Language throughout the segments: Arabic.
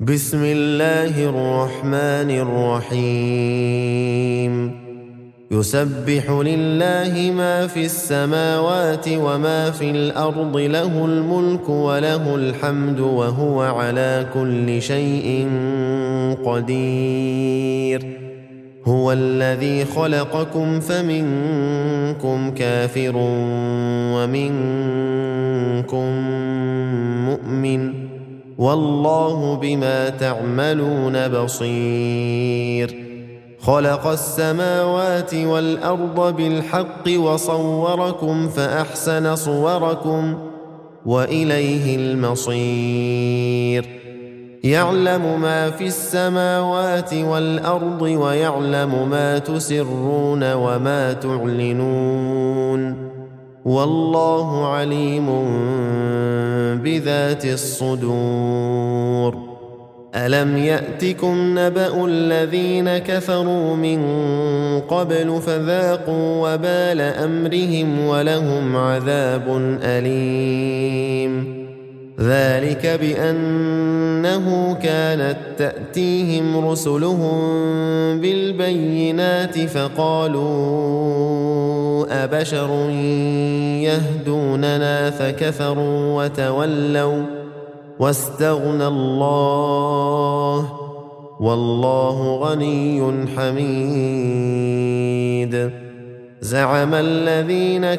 بسم الله الرحمن الرحيم يسبح لله ما في السماوات وما في الأرض له الملك وله الحمد وهو على كل شيء قدير هو الذي خلقكم فمنكم كافر ومنكم مؤمن والله بما تعملون بصير خلق السماوات والأرض بالحق وصوركم فأحسن صوركم وإليه المصير يعلم ما في السماوات والأرض ويعلم ما تسرون وما تعلنون والله عليم بذات الصدور ألم يأتكم نبأ الذين كفروا من قبل فذاقوا وبال أمرهم ولهم عذاب أليم ذلك بأنه كانت تأتيهم رسلهم بالبينات فقالوا أبشر يهدوننا فكفروا وتولوا واستغنى الله والله غني حميد زعم الذين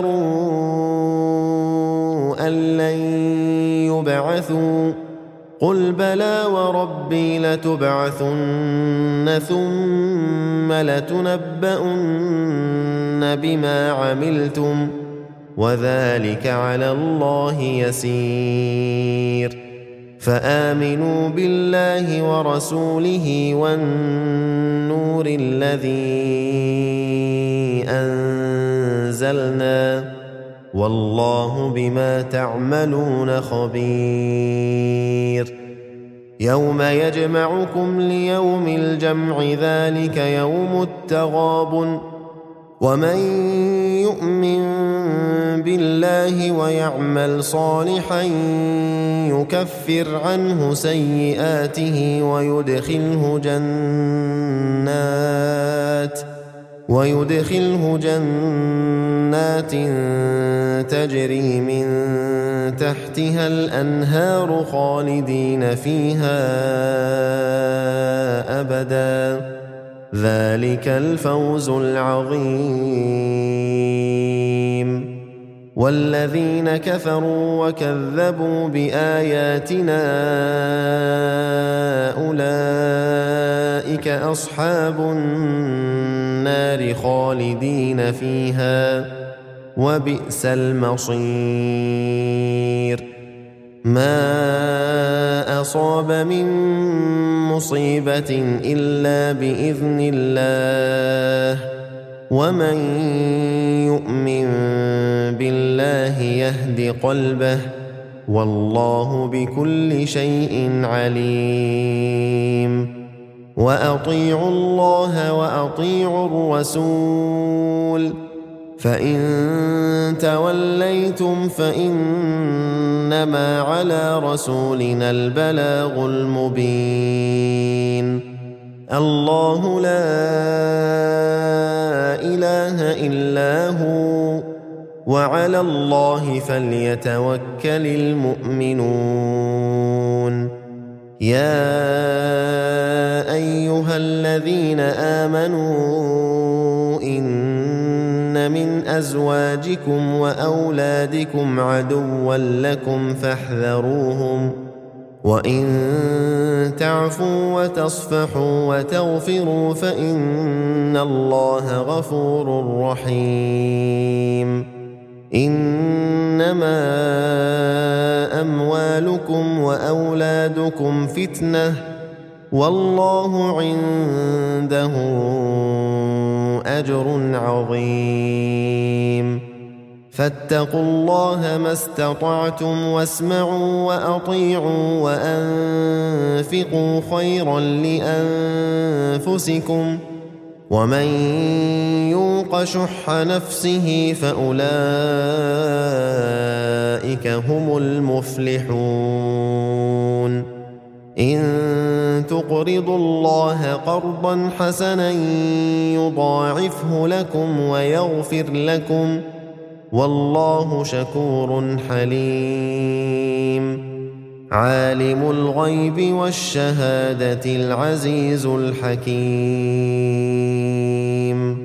كفروا أن لن يبعثوا قل بلى وربي لتبعثن ثم لتنبؤن بما عملتم وذلك على الله يسير فآمنوا بالله ورسوله والنور الذي أنزلنا والله بما تعملون خبير يوم يجمعكم ليوم الجمع ذلك يوم التغابن ومن يؤمن بالله ويعمل صالحا يكفر عنه سيئاته ويدخله جنات تجري من تحتها الأنهار خالدين فيها أبدا ذلك الفوز العظيم والذين كفروا وكذبوا بآياتنا أولئك أصحاب النار خالدين فيها وبئس المصير ما أصاب من مصيبة إلا بإذن الله ومن يؤمن بالله يهد قلبه والله بكل شيء عليم وأطيعوا الله وأطيعوا الرسول فإن توليتم فإنما على رسولنا البلاغ المبين الله لا إله إلا هو وعلى الله فليتوكل المؤمنون يا أيها الذين آمنوا إن من أزواجكم وأولادكم عدوا لكم فاحذروهم وإن تعفوا وتصفحوا وتغفروا فإن الله غفور رحيم إنما أموالكم وأولادكم فتنة والله عنده أجر عظيم فاتقوا الله ما استطعتم واسمعوا وأطيعوا وأنفقوا خيرا لأنفسكم ومن يوق شح نفسه فأولئك هم المفلحون إن تقرضوا الله قرضا حسنا يضاعفه لكم ويغفر لكم والله شكور حليم عالم الغيب والشهادة العزيز الحكيم